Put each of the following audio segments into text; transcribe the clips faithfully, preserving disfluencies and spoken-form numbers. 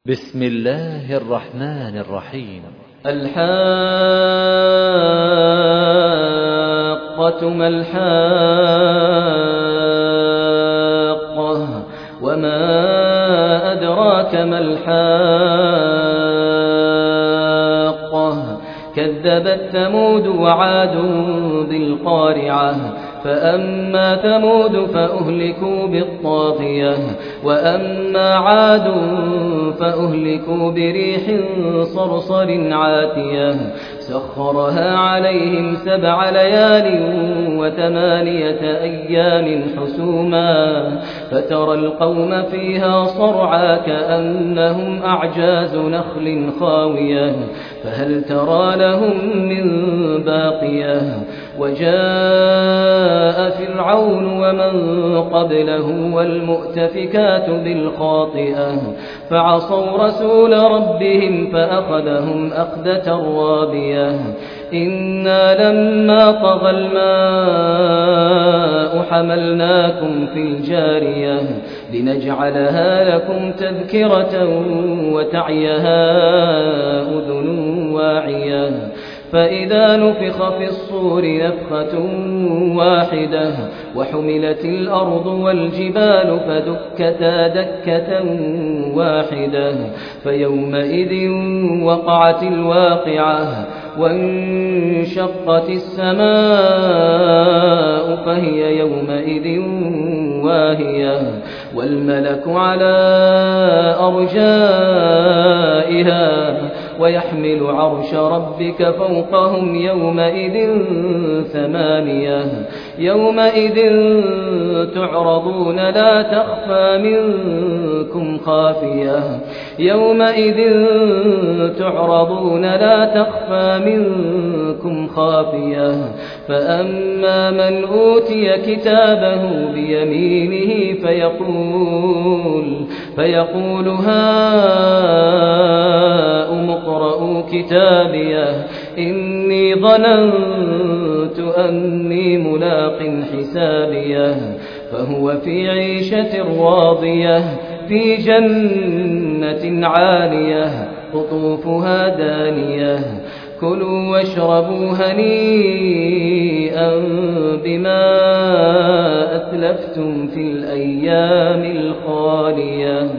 بسم الله الرحمن الرحيم. الحاقة ما الحاقة وما أدراك ما الحاقة كذبت ثمود وعاد بالقارعة فأما ثمود فأهلكوا بالطاغية وأما عاد فأهلكوا بريح صرصر عاتية سخرها عليهم سبع ليال وثمانية أيام حسوما فترى القوم فيها صرعا كأنهم أعجاز نخل خاوية فهل ترى لهم من باقية وجاء فرعون ومن قبله والمؤتفكات بالخاطئة فعصوا رسول ربهم فأخذهم أخذة رابية إنا لما طغى الماء حملناكم في الجارية لنجعلها لكم تذكرة وتعيها أذن واعية فإذا نفخ في الصور نفخة واحدة وحملت الأرض والجبال فدكتا دكة واحدة فيومئذ وقعت الواقعة وانشقت السماء فهي يومئذ واهية والملك على أرجائها ويحمل عرش ربك فوقهم يومئذ ثمانية يومئذ تعرضون لا تخفى منكم خافية يومئذ تعرضون لا تخفى منكم خافية فأما من أوتي كتابه بيمينه فيقول فيقول هاؤم اقرءوا كتابيه إني ظننت أني ملاق حسابيه فهو في عيشة راضية في جنة عالية قطوفها دانية كلوا واشربوا هنيئا بما أتلفتم في الأيام الخالية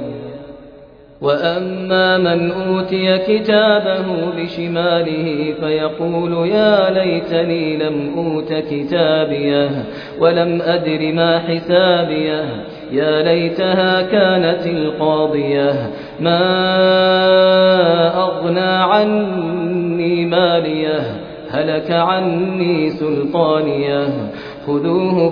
وأما من أوتي كتابه بشماله فيقول يا ليتني لم أوت كتابيه ولم أدر ما حسابيه يا ليتها كانت القاضية ما أغنى عني ماليه هلك عني سلطانيه خذوه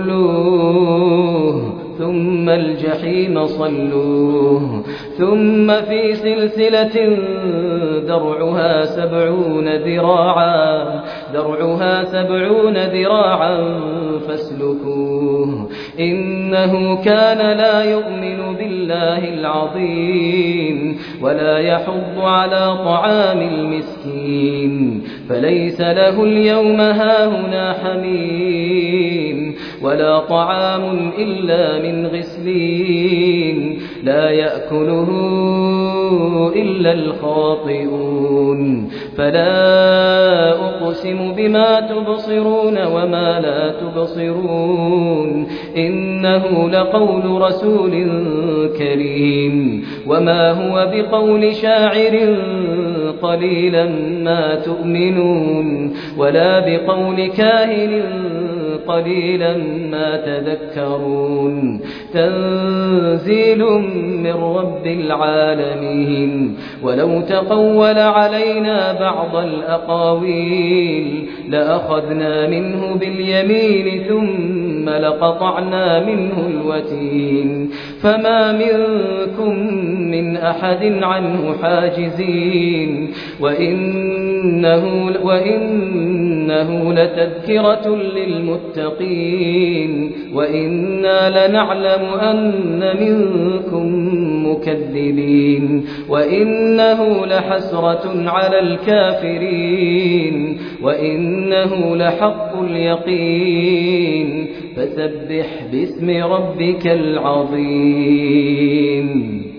فغلوه ثم الجحيم صلوه ثم في سلسلة درعها سبعون ذراعا درعها سبعون ذراعا فاسلكوه إنه كان لا يؤمن بالله العظيم ولا يحض على طعام المسكين فليس له اليوم هاهنا حميم ولا طعام إلا من غسلين لا يأكله إلا الخاطئون فلا أقسم بما تبصرون وما لا تبصرون إنه لقول رسول كريم وما هو بقول شاعر قليلا ما تؤمنون ولا بقول كاهن قليلا ما تذكرون تنزيل من رب العالمين ولو تقول علينا بعض الأقاويل لأخذنا منه باليمين ثم لقطعنا منه الوتين فما منكم من أحد عنه حاجزين وإنه, وإنه لتذكرة للمتقين وإنا لنعلم أن منكم مكذبين وإنه لحسرة على الكافرين وإنه لحق اليقين فسبح باسم ربك العظيم.